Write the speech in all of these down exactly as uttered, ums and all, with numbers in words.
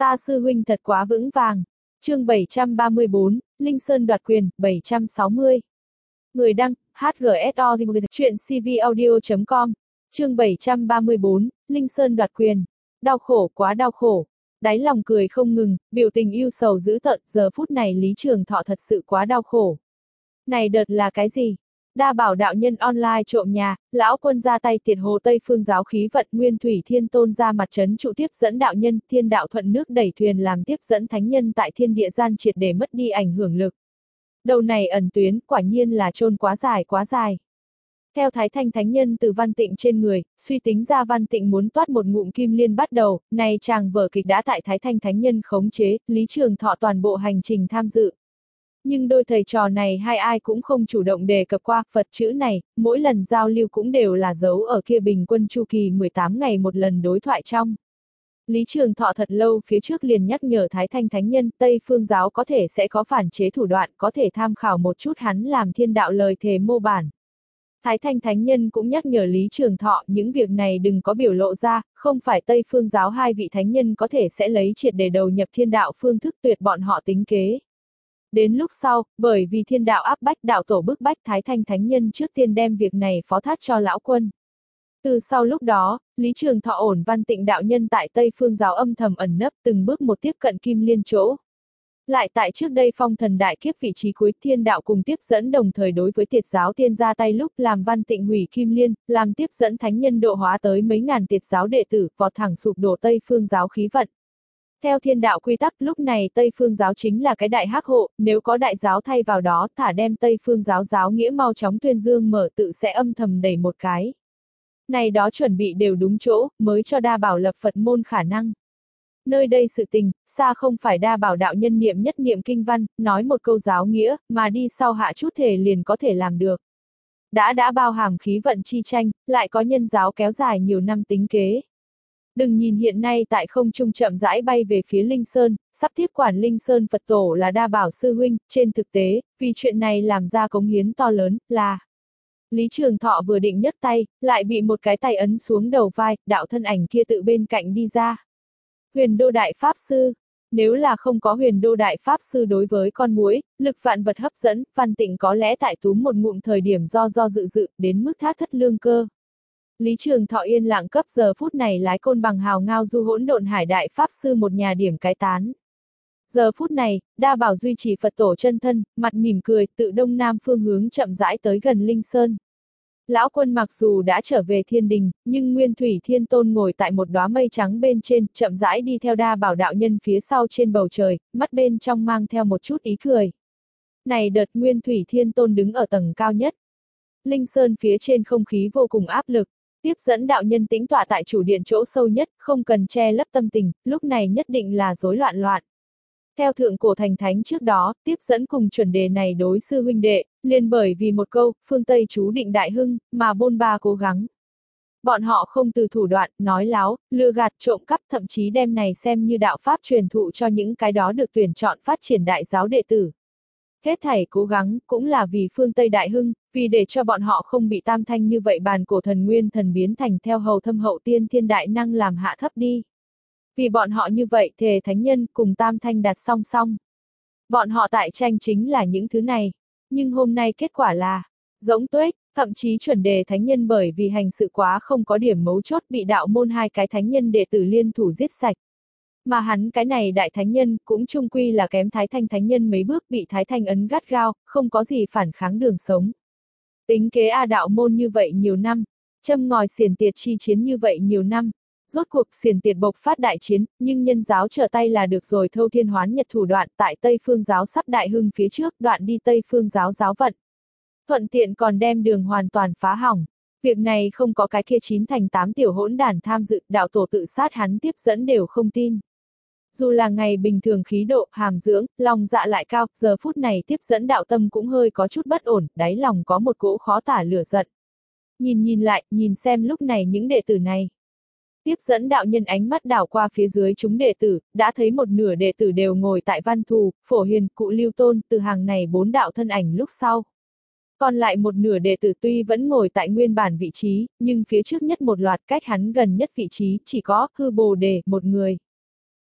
Ta sư huynh thật quá vững vàng. Chương bảy trăm ba mươi bốn, Linh Sơn đoạt quyền, bảy trăm sáu mươi. Người đăng, hát giê ét o chuyện cvaudio chấm com. Chương bảy trăm ba mươi bốn, Linh Sơn đoạt quyền. Đau khổ, quá đau khổ. Đáy lòng cười không ngừng, biểu tình yêu sầu dữ tợn, giờ phút này Lý Trường Thọ thật sự quá đau khổ. Này đợt là cái gì? Đa bảo đạo nhân online trộm nhà, lão quân ra tay tiệt hồ Tây Phương giáo khí vận, Nguyên Thủy Thiên Tôn ra mặt trấn trụ tiếp dẫn đạo nhân, thiên đạo thuận nước đẩy thuyền làm tiếp dẫn thánh nhân tại thiên địa gian triệt để mất đi ảnh hưởng lực. Đầu này ẩn tuyến, quả nhiên là chôn quá dài quá dài. Theo Thái Thanh Thánh Nhân từ Văn Tịnh trên người, suy tính ra Văn Tịnh muốn toát một ngụm kim liên bắt đầu, này chàng vở kịch đã tại Thái Thanh Thánh Nhân khống chế, Lý Trường Thọ toàn bộ hành trình tham dự. Nhưng đôi thầy trò này hai ai cũng không chủ động đề cập qua Phật chữ này, mỗi lần giao lưu cũng đều là giấu ở kia bình quân chu kỳ mười tám ngày một lần đối thoại trong. Lý Trường Thọ thật lâu phía trước liền nhắc nhở Thái Thanh Thánh Nhân, Tây Phương giáo có thể sẽ có phản chế thủ đoạn, có thể tham khảo một chút hắn làm thiên đạo lời thề mô bản. Thái Thanh Thánh Nhân cũng nhắc nhở Lý Trường Thọ những việc này đừng có biểu lộ ra, không phải Tây Phương giáo hai vị thánh nhân có thể sẽ lấy triệt để đầu nhập thiên đạo phương thức tuyệt bọn họ tính kế. Đến lúc sau, bởi vì thiên đạo áp bách đạo tổ bức bách Thái Thanh Thánh Nhân trước tiên đem việc này phó thác cho lão quân. Từ sau lúc đó, Lý Trường Thọ ổn Văn Tịnh đạo nhân tại Tây Phương giáo âm thầm ẩn nấp từng bước một tiếp cận kim liên chỗ. Lại tại trước đây phong thần đại kiếp vị trí cuối thiên đạo cùng tiếp dẫn đồng thời đối với tiệt giáo tiên ra tay lúc làm Văn Tịnh hủy kim liên, làm tiếp dẫn thánh nhân độ hóa tới mấy ngàn tiệt giáo đệ tử, vọt thẳng sụp đổ Tây Phương giáo khí vận. Theo thiên đạo quy tắc lúc này Tây Phương giáo chính là cái đại hắc hộ, nếu có đại giáo thay vào đó thả đem Tây Phương giáo giáo nghĩa mau chóng tuyên dương mở tự sẽ âm thầm đẩy một cái. Này đó chuẩn bị đều đúng chỗ, mới cho đa bảo lập Phật môn khả năng. Nơi đây sự tình, xa không phải đa bảo đạo nhân niệm nhất niệm kinh văn, nói một câu giáo nghĩa, mà đi sau hạ chút thể liền có thể làm được. Đã đã bao hàm khí vận chi tranh, lại có nhân giáo kéo dài nhiều năm tính kế. Đừng nhìn hiện nay tại không trung chậm rãi bay về phía Linh Sơn, sắp tiếp quản Linh Sơn Phật tổ là đa bảo sư huynh, trên thực tế, vì chuyện này làm ra cống hiến to lớn, là Lý Trường Thọ vừa định nhấc tay, lại bị một cái tay ấn xuống đầu vai, đạo thân ảnh kia tự bên cạnh đi ra. Huyền Đô Đại Pháp Sư. Nếu là không có Huyền Đô Đại Pháp Sư đối với con muỗi, lực vạn vật hấp dẫn, Văn Tịnh có lẽ tại túm một ngụm thời điểm do do dự dự, đến mức thác thất lương cơ. Lý Trường Thọ yên lặng cấp giờ phút này lái côn bằng hào ngao du hỗn độn hải đại Pháp Sư một nhà điểm cái tán. Giờ phút này, đa bảo duy trì Phật tổ chân thân, mặt mỉm cười, tự đông nam phương hướng chậm rãi tới gần Linh Sơn. Lão quân mặc dù đã trở về thiên đình, nhưng Nguyên Thủy Thiên Tôn ngồi tại một đóa mây trắng bên trên, chậm rãi đi theo đa bảo đạo nhân phía sau trên bầu trời, mắt bên trong mang theo một chút ý cười. Này đợt Nguyên Thủy Thiên Tôn đứng ở tầng cao nhất. Linh Sơn phía trên không khí vô cùng áp lực, tiếp dẫn đạo nhân tĩnh tọa tại chủ điện chỗ sâu nhất, không cần che lấp tâm tình, lúc này nhất định là rối loạn loạn. Theo thượng cổ thành thánh trước đó, tiếp dẫn cùng chuẩn đề này đối sư huynh đệ, liền bởi vì một câu, phương Tây chú định đại hưng, mà bôn ba cố gắng. Bọn họ không từ thủ đoạn, nói láo, lừa gạt, trộm cắp, thậm chí đem này xem như đạo pháp truyền thụ cho những cái đó được tuyển chọn phát triển đại giáo đệ tử. Hết thảy cố gắng, cũng là vì phương Tây đại hưng, vì để cho bọn họ không bị tam thanh như vậy bàn cổ thần nguyên thần biến thành theo hầu thâm hậu tiên thiên đại năng làm hạ thấp đi. Vì bọn họ như vậy thề thánh nhân cùng tam thanh đặt song song. Bọn họ tại tranh chính là những thứ này. Nhưng hôm nay kết quả là, giống tuếch, thậm chí chuẩn đề thánh nhân bởi vì hành sự quá không có điểm mấu chốt bị đạo môn hai cái thánh nhân đệ tử liên thủ giết sạch. Mà hắn cái này đại thánh nhân cũng chung quy là kém Thái Thanh thánh nhân mấy bước bị Thái Thanh ấn gắt gao, không có gì phản kháng đường sống. Tính kế A đạo môn như vậy nhiều năm, châm ngòi xiển tiệt chi chiến như vậy nhiều năm. Rốt cuộc xiển tiệt bộc phát đại chiến, nhưng nhân giáo trở tay là được rồi thâu thiên hoán nhật thủ đoạn tại Tây Phương giáo sắp đại hưng phía trước đoạn đi Tây Phương giáo giáo vận. Thuận tiện còn đem đường hoàn toàn phá hỏng. Việc này không có cái kia chín thành tám tiểu hỗn đản tham dự, đạo tổ tự sát hắn tiếp dẫn đều không tin. Dù là ngày bình thường khí độ, hàm dưỡng, lòng dạ lại cao, giờ phút này tiếp dẫn đạo tâm cũng hơi có chút bất ổn, đáy lòng có một cỗ khó tả lửa giận. Nhìn nhìn lại, nhìn xem lúc này những đệ tử này. Tiếp dẫn đạo nhân ánh mắt đảo qua phía dưới chúng đệ tử, đã thấy một nửa đệ tử đều ngồi tại Văn Thù, Phổ Hiền, Cụ Lưu Tôn, từ hàng này bốn đạo thân ảnh lúc sau. Còn lại một nửa đệ tử tuy vẫn ngồi tại nguyên bản vị trí, nhưng phía trước nhất một loạt cách hắn gần nhất vị trí chỉ có Hư Bồ Đề một người.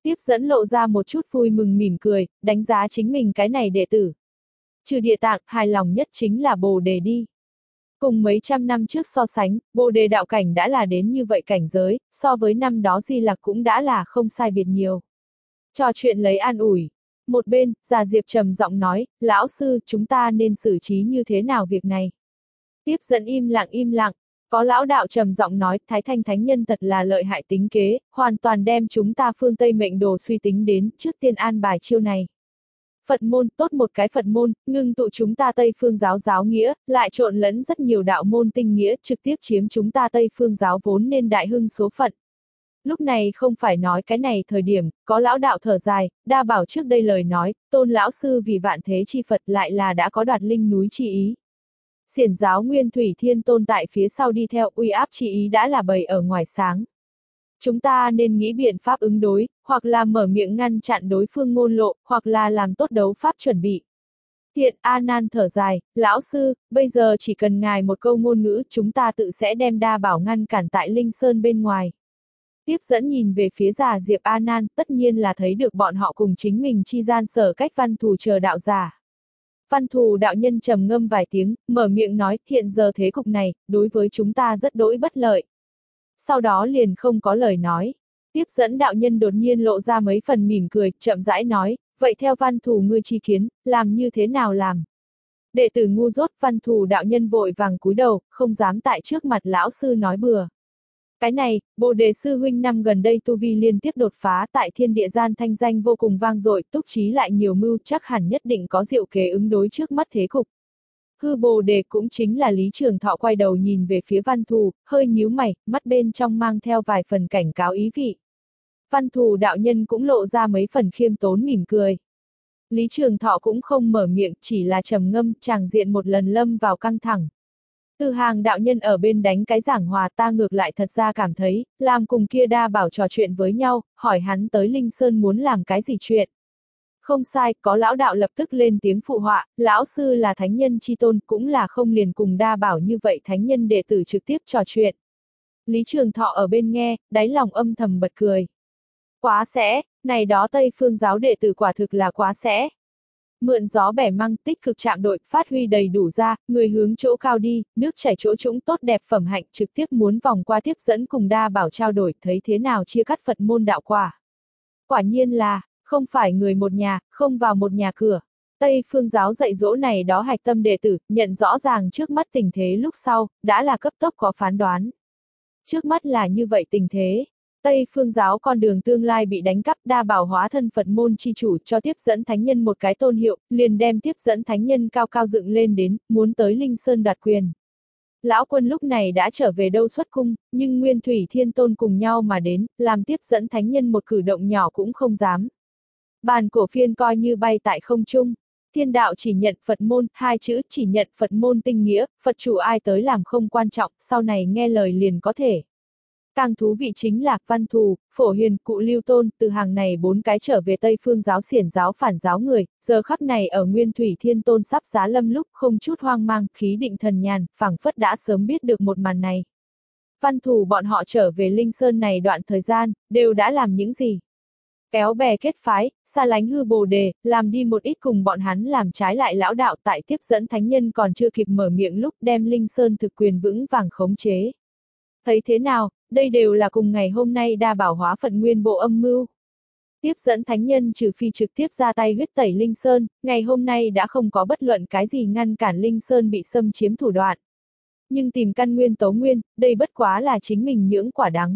Tiếp dẫn lộ ra một chút vui mừng mỉm cười, đánh giá chính mình cái này đệ tử. Trừ địa tạng, hài lòng nhất chính là Bồ Đề đi. Cùng mấy trăm năm trước so sánh, Bồ Đề đạo cảnh đã là đến như vậy cảnh giới, so với năm đó Di Lặc cũng đã là không sai biệt nhiều. Trò chuyện lấy an ủi. Một bên, Già Diệp trầm giọng nói, lão sư, chúng ta nên xử trí như thế nào việc này? Tiếp dẫn im lặng im lặng, có lão đạo trầm giọng nói, Thái Thanh Thánh Nhân thật là lợi hại tính kế, hoàn toàn đem chúng ta phương Tây mệnh đồ suy tính đến, trước tiên an bài chiêu này. Phật môn, tốt một cái Phật môn, ngưng tụ chúng ta Tây phương giáo giáo nghĩa, lại trộn lẫn rất nhiều đạo môn tinh nghĩa, trực tiếp chiếm chúng ta Tây phương giáo vốn nên đại hưng số phận. Lúc này không phải nói cái này thời điểm, có lão đạo thở dài, đa bảo trước đây lời nói, tôn lão sư vì vạn thế chi Phật lại là đã có đoạt linh núi chi ý. Xiển giáo Nguyên Thủy Thiên Tôn tại phía sau đi theo uy áp chi ý đã là bày ở ngoài sáng. Chúng ta nên nghĩ biện pháp ứng đối, hoặc là mở miệng ngăn chặn đối phương ngôn lộ, hoặc là làm tốt đấu pháp chuẩn bị. Thiện A Nan thở dài, lão sư, bây giờ chỉ cần ngài một câu ngôn ngữ, chúng ta tự sẽ đem đa bảo ngăn cản tại Linh Sơn bên ngoài. Tiếp dẫn nhìn về phía Già Diệp A Nan, tất nhiên là thấy được bọn họ cùng chính mình chi gian sở cách Văn Thù chờ đạo giả. Văn Thù đạo nhân trầm ngâm vài tiếng, mở miệng nói, hiện giờ thế cục này, đối với chúng ta rất đỗi bất lợi. Sau đó liền không có lời nói. Tiếp dẫn đạo nhân đột nhiên lộ ra mấy phần mỉm cười, chậm rãi nói, vậy theo Văn Thù ngươi chi kiến, làm như thế nào làm? Đệ tử ngu dốt, Văn Thù đạo nhân vội vàng cúi đầu, không dám tại trước mặt lão sư nói bừa. Cái này, Bồ Đề sư huynh năm gần đây tu vi liên tiếp đột phá, tại thiên địa gian thanh danh vô cùng vang dội, túc trí lại nhiều mưu, chắc hẳn nhất định có diệu kế ứng đối trước mắt thế cục. Hư Bồ Đề cũng chính là Lý Trường Thọ quay đầu nhìn về phía Văn Thù, hơi nhíu mày, mắt bên trong mang theo vài phần cảnh cáo ý vị. Văn Thù đạo nhân cũng lộ ra mấy phần khiêm tốn mỉm cười. Lý Trường Thọ cũng không mở miệng, chỉ là trầm ngâm, tràng diện một lần lâm vào căng thẳng. Từ Hàng đạo nhân ở bên đánh cái giảng hòa, ta ngược lại thật ra cảm thấy, làm cùng kia đa bảo trò chuyện với nhau, hỏi hắn tới Linh Sơn muốn làm cái gì chuyện. Không sai, có lão đạo lập tức lên tiếng phụ họa, lão sư là thánh nhân chi tôn, cũng là không liền cùng đa bảo như vậy thánh nhân đệ tử trực tiếp trò chuyện. Lý Trường Thọ ở bên nghe, đáy lòng âm thầm bật cười. Quá sẽ, này đó Tây phương giáo đệ tử quả thực là quá sẽ. Mượn gió bẻ măng, tích cực chạm đội, phát huy đầy đủ ra, người hướng chỗ cao đi, nước chảy chỗ trũng tốt đẹp phẩm hạnh, trực tiếp muốn vòng qua tiếp dẫn cùng đa bảo trao đổi, thấy thế nào chia cắt Phật môn đạo quả. Quả nhiên là, không phải người một nhà, không vào một nhà cửa. Tây phương giáo dạy dỗ này đó hạch tâm đệ tử, nhận rõ ràng trước mắt tình thế lúc sau, đã là cấp tốc có phán đoán. Trước mắt là như vậy tình thế. Tây phương giáo con đường tương lai bị đánh cắp, đa bảo hóa thân Phật môn chi chủ cho tiếp dẫn thánh nhân một cái tôn hiệu, liền đem tiếp dẫn thánh nhân cao cao dựng lên đến, muốn tới Linh Sơn đoạt quyền. Lão quân lúc này đã trở về đâu xuất cung, nhưng Nguyên Thủy Thiên Tôn cùng nhau mà đến, làm tiếp dẫn thánh nhân một cử động nhỏ cũng không dám. Bàn cổ phiên coi như bay tại không trung. Thiên đạo chỉ nhận Phật môn, hai chữ chỉ nhận Phật môn tinh nghĩa, Phật chủ ai tới làm không quan trọng, sau này nghe lời liền có thể. Càng thú vị chính là Văn Thù, Phổ Hiền, Cụ Lưu Tôn, từ hàng này bốn cái trở về Tây phương giáo xiển giáo phản giáo người, giờ khắc này ở Nguyên Thủy Thiên Tôn sắp giá lâm lúc không chút hoang mang, khí định thần nhàn, phảng phất đã sớm biết được một màn này. Văn Thù bọn họ trở về Linh Sơn này đoạn thời gian, đều đã làm những gì? Kéo bè kết phái, xa lánh hư Bồ Đề, làm đi một ít cùng bọn hắn làm trái lại lão đạo tại tiếp dẫn thánh nhân còn chưa kịp mở miệng lúc đem Linh Sơn thực quyền vững vàng khống chế. Thấy thế nào, đây đều là cùng ngày hôm nay đa bảo hóa Phật nguyên bộ âm mưu. Tiếp dẫn thánh nhân trừ phi trực tiếp ra tay huyết tẩy Linh Sơn, ngày hôm nay đã không có bất luận cái gì ngăn cản Linh Sơn bị xâm chiếm thủ đoạn. Nhưng tìm căn nguyên tấu nguyên, đây bất quá là chính mình nhưỡng quả đắng.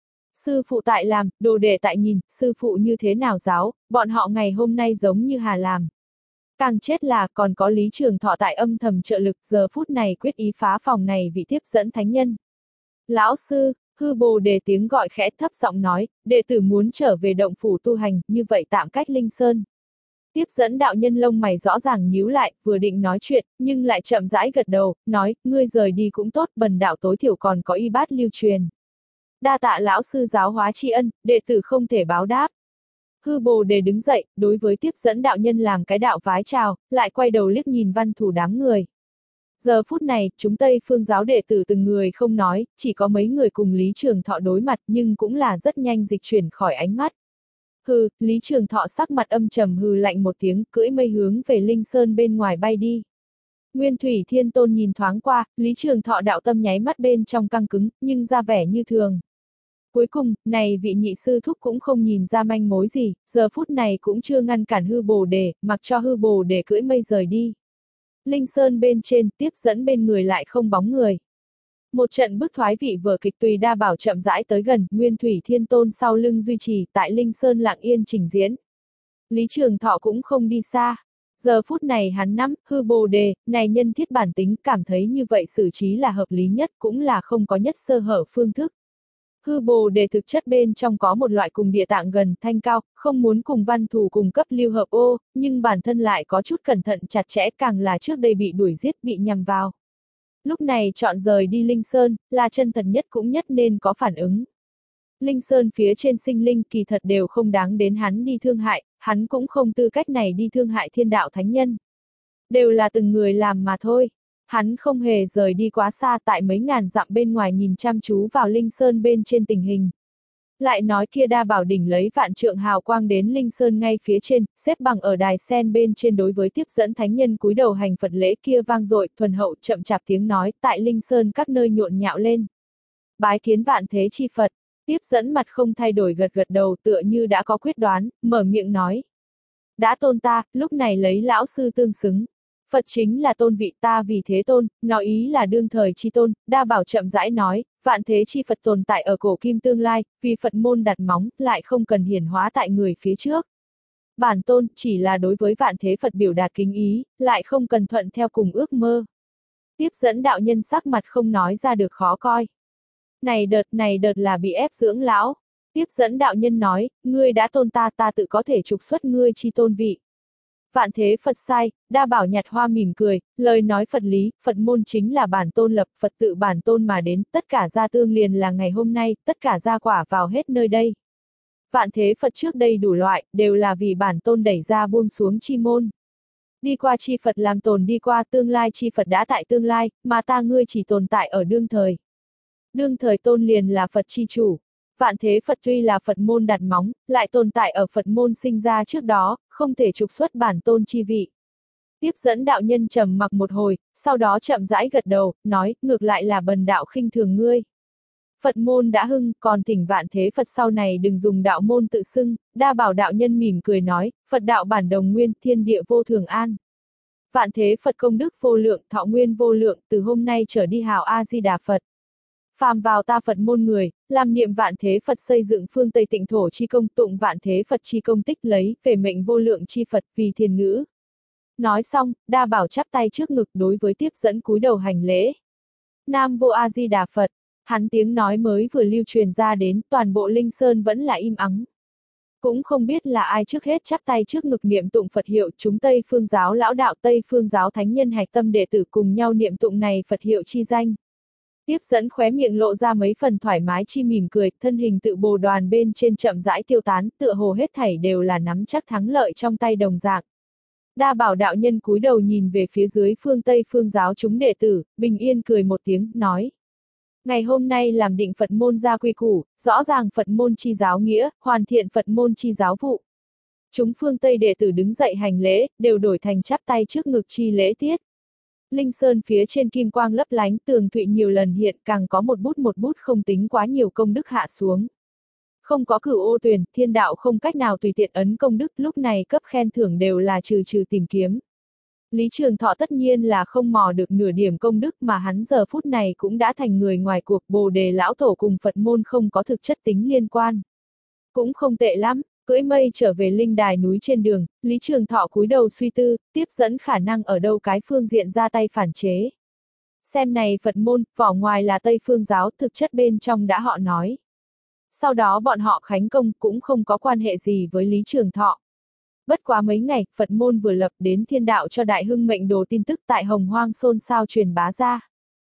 Sư phụ tại làm, đồ đệ tại nhìn, sư phụ như thế nào giáo, bọn họ ngày hôm nay giống như hà làm. Càng chết là còn có Lý Trường Thọ tại âm thầm trợ lực, giờ phút này quyết ý phá phòng này vị tiếp dẫn thánh nhân. Lão sư, hư Bồ Đề tiếng gọi khẽ thấp giọng nói, đệ tử muốn trở về động phủ tu hành, như vậy tạm cách Linh Sơn. Tiếp dẫn đạo nhân lông mày rõ ràng nhíu lại, vừa định nói chuyện, nhưng lại chậm rãi gật đầu, nói, ngươi rời đi cũng tốt, bần đạo tối thiểu còn có y bát lưu truyền. Đa tạ lão sư giáo hóa tri ân, đệ tử không thể báo đáp. Hư Bồ Đề đứng dậy, đối với tiếp dẫn đạo nhân làm cái đạo vái chào, lại quay đầu liếc nhìn Văn Thù đám người. Giờ phút này, chúng Tây phương giáo đệ tử từng người không nói, chỉ có mấy người cùng Lý Trường Thọ đối mặt nhưng cũng là rất nhanh dịch chuyển khỏi ánh mắt. Hừ, Lý Trường Thọ sắc mặt âm trầm hừ lạnh một tiếng, cưỡi mây hướng về Linh Sơn bên ngoài bay đi. Nguyên Thủy Thiên Tôn nhìn thoáng qua, Lý Trường Thọ đạo tâm nháy mắt bên trong căng cứng, nhưng ra vẻ như thường. Cuối cùng, này vị nhị sư thúc cũng không nhìn ra manh mối gì, giờ phút này cũng chưa ngăn cản hư bồ đề, mặc cho hư bồ đề cưỡi mây rời đi. Linh Sơn bên trên, tiếp dẫn bên người lại không bóng người. Một trận bức thoái vị vở kịch tùy đa bảo chậm rãi tới gần, Nguyên Thủy Thiên Tôn sau lưng duy trì, tại Linh Sơn lặng yên trình diễn. Lý Trường Thọ cũng không đi xa. Giờ phút này hắn nắm, hư bồ đề, này nhân thiết bản tính, cảm thấy như vậy xử trí là hợp lý nhất, cũng là không có nhất sơ hở phương thức. Hư bồ đề thực chất bên trong có một loại cùng địa tạng gần thanh cao, không muốn cùng văn thù cùng cấp lưu hợp ô, nhưng bản thân lại có chút cẩn thận chặt chẽ, càng là trước đây bị đuổi giết bị nhằm vào. Lúc này chọn rời đi Linh Sơn, là chân thật nhất cũng nhất nên có phản ứng. Linh Sơn phía trên sinh linh kỳ thật đều không đáng đến hắn đi thương hại, hắn cũng không tư cách này đi thương hại thiên đạo thánh nhân. Đều là từng người làm mà thôi. Hắn không hề rời đi quá xa tại mấy ngàn dặm bên ngoài nhìn chăm chú vào Linh Sơn bên trên tình hình. Lại nói kia đa bảo đỉnh lấy vạn trượng hào quang đến Linh Sơn ngay phía trên, xếp bằng ở đài sen bên trên đối với tiếp dẫn thánh nhân cúi đầu hành Phật lễ kia vang dội, thuần hậu chậm chạp tiếng nói, tại Linh Sơn các nơi nhộn nhạo lên. Bái kiến vạn thế chi Phật, tiếp dẫn mặt không thay đổi gật gật đầu tựa như đã có quyết đoán, mở miệng nói. Đã tôn ta, lúc này lấy lão sư tương xứng. Phật chính là tôn vị ta vì thế tôn, nói ý là đương thời chi tôn, đa bảo chậm rãi nói, vạn thế chi Phật tồn tại ở cổ kim tương lai, vì Phật môn đặt móng, lại không cần hiển hóa tại người phía trước. Bản tôn chỉ là đối với vạn thế Phật biểu đạt kính ý, lại không cần thuận theo cùng ước mơ. Tiếp dẫn đạo nhân sắc mặt không nói ra được khó coi. Này đợt này đợt là bị ép dưỡng lão. Tiếp dẫn đạo nhân nói, ngươi đã tôn ta ta tự có thể trục xuất ngươi chi tôn vị. Vạn thế Phật sai, đa bảo nhạt hoa mỉm cười, lời nói Phật lý, Phật môn chính là bản tôn lập, Phật tự bản tôn mà đến, tất cả gia tương liền là ngày hôm nay, tất cả gia quả vào hết nơi đây. Vạn thế Phật trước đây đủ loại, đều là vì bản tôn đẩy ra buông xuống chi môn. Đi qua chi Phật làm tồn đi qua tương lai chi Phật đã tại tương lai, mà ta ngươi chỉ tồn tại ở đương thời. Đương thời tôn liền là Phật chi chủ. Vạn thế Phật tuy là Phật môn đặt móng, lại tồn tại ở Phật môn sinh ra trước đó, không thể trục xuất bản tôn chi vị. Tiếp dẫn đạo nhân trầm mặc một hồi, sau đó chậm rãi gật đầu, nói, ngược lại là bần đạo khinh thường ngươi. Phật môn đã hưng, còn thỉnh vạn thế Phật sau này đừng dùng đạo môn tự xưng, đa bảo đạo nhân mỉm cười nói, Phật đạo bản đồng nguyên, thiên địa vô thường an. Vạn thế Phật công đức vô lượng, thọ nguyên vô lượng, từ hôm nay trở đi hào A-di-đà Phật. Phàm vào ta Phật môn người, làm niệm vạn thế Phật xây dựng phương Tây tịnh thổ chi công tụng vạn thế Phật chi công tích lấy, về mệnh vô lượng chi Phật vì thiền ngữ. Nói xong, đa bảo chắp tay trước ngực đối với tiếp dẫn cúi đầu hành lễ. Nam vô A Di Đà Phật, hắn tiếng nói mới vừa lưu truyền ra đến, toàn bộ Linh Sơn vẫn là im ắng. Cũng không biết là ai trước hết chắp tay trước ngực niệm tụng Phật hiệu, chúng Tây Phương giáo lão đạo Tây Phương giáo thánh nhân hạch tâm đệ tử cùng nhau niệm tụng này Phật hiệu chi danh. Tiếp dẫn khóe miệng lộ ra mấy phần thoải mái chi mỉm cười, thân hình tự bồ đoàn bên trên chậm rãi tiêu tán, tựa hồ hết thảy đều là nắm chắc thắng lợi trong tay đồng dạng. Đa bảo đạo nhân cúi đầu nhìn về phía dưới phương Tây Phương giáo chúng đệ tử, bình yên cười một tiếng, nói. Ngày hôm nay làm định Phật môn ra quy củ, rõ ràng Phật môn chi giáo nghĩa, hoàn thiện Phật môn chi giáo vụ. Chúng phương Tây đệ tử đứng dậy hành lễ, đều đổi thành chắp tay trước ngực chi lễ tiết. Linh Sơn phía trên kim quang lấp lánh tường thụy nhiều lần hiện càng có một bút một bút không tính quá nhiều công đức hạ xuống. Không có cửu ô tuyền, thiên đạo không cách nào tùy tiện ấn công đức, lúc này cấp khen thưởng đều là trừ trừ tìm kiếm. Lý Trường Thọ tất nhiên là không mò được nửa điểm công đức mà hắn giờ phút này cũng đã thành người ngoài cuộc, Bồ Đề lão tổ cùng Phật môn không có thực chất tính liên quan. Cũng không tệ lắm. Cưỡi mây trở về linh đài núi trên đường, Lý Trường Thọ cúi đầu suy tư, tiếp dẫn khả năng ở đâu cái phương diện ra tay phản chế. Xem này Phật môn, vỏ ngoài là Tây Phương giáo, thực chất bên trong đã họ nói. Sau đó bọn họ khánh công cũng không có quan hệ gì với Lý Trường Thọ. Bất quá mấy ngày, Phật môn vừa lập đến thiên đạo cho đại hưng mệnh đồ tin tức tại Hồng Hoang xôn xao truyền bá ra.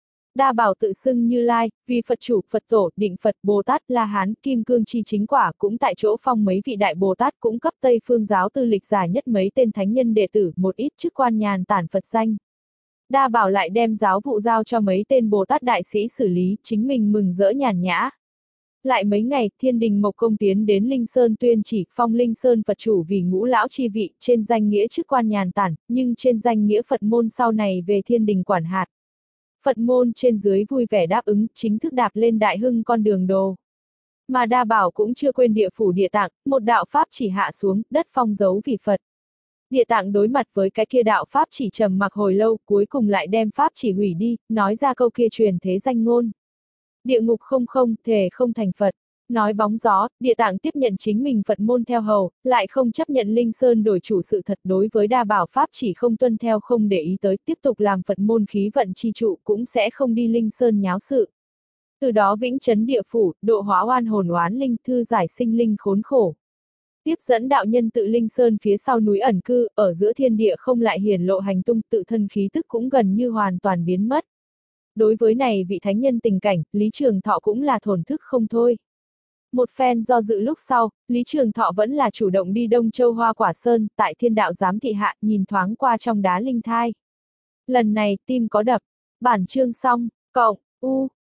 Đa bảo tự xưng Như Lai, vì Phật chủ, Phật tổ, định Phật, Bồ Tát, La Hán, Kim Cương chi chính quả cũng tại chỗ phong mấy vị đại Bồ Tát cũng cấp Tây Phương giáo tư lịch giả nhất mấy tên thánh nhân đệ tử một ít chức quan nhàn tản Phật danh. Đa bảo lại đem giáo vụ giao cho mấy tên Bồ Tát đại sĩ xử lý, chính mình mừng rỡ nhàn nhã. Lại mấy ngày, Thiên Đình Mộc Công tiến đến Linh Sơn tuyên chỉ, phong Linh Sơn Phật chủ vì ngũ lão chi vị, trên danh nghĩa chức quan nhàn tản, nhưng trên danh nghĩa Phật môn sau này về Thiên Đình quản hạt. Phật môn trên dưới vui vẻ đáp ứng, chính thức đạp lên đại hưng con đường đồ. Mà Đa Bảo cũng chưa quên địa phủ Địa Tạng, một đạo pháp chỉ hạ xuống, đất phong dấu vì Phật. Địa Tạng đối mặt với cái kia đạo pháp chỉ trầm mặc hồi lâu, cuối cùng lại đem pháp chỉ hủy đi, nói ra câu kia truyền thế danh ngôn. Địa ngục không không, thề không thành Phật. Nói bóng gió, Địa Tạng tiếp nhận chính mình Phật môn theo hầu, lại không chấp nhận Linh Sơn đổi chủ sự thật, đối với Đa Bảo pháp chỉ không tuân theo, không để ý tới, tiếp tục làm Phật môn khí vận chi trụ, cũng sẽ không đi Linh Sơn nháo sự. Từ đó vĩnh trấn địa phủ, độ hóa oan hồn oán linh, thư giải sinh linh khốn khổ. Tiếp dẫn đạo nhân tự Linh Sơn phía sau núi ẩn cư, ở giữa thiên địa không lại hiển lộ hành tung, tự thân khí tức cũng gần như hoàn toàn biến mất. Đối với này vị thánh nhân tình cảnh, Lý Trường Thọ cũng là thổn thức không thôi. Một phen do dự lúc sau, Lý Trường Thọ vẫn là chủ động đi Đông Châu Hoa Quả Sơn, tại thiên đạo giám thị hạ, nhìn thoáng qua trong đá linh thai. Lần này, tim có đập. Bản chương xong, cộng, u.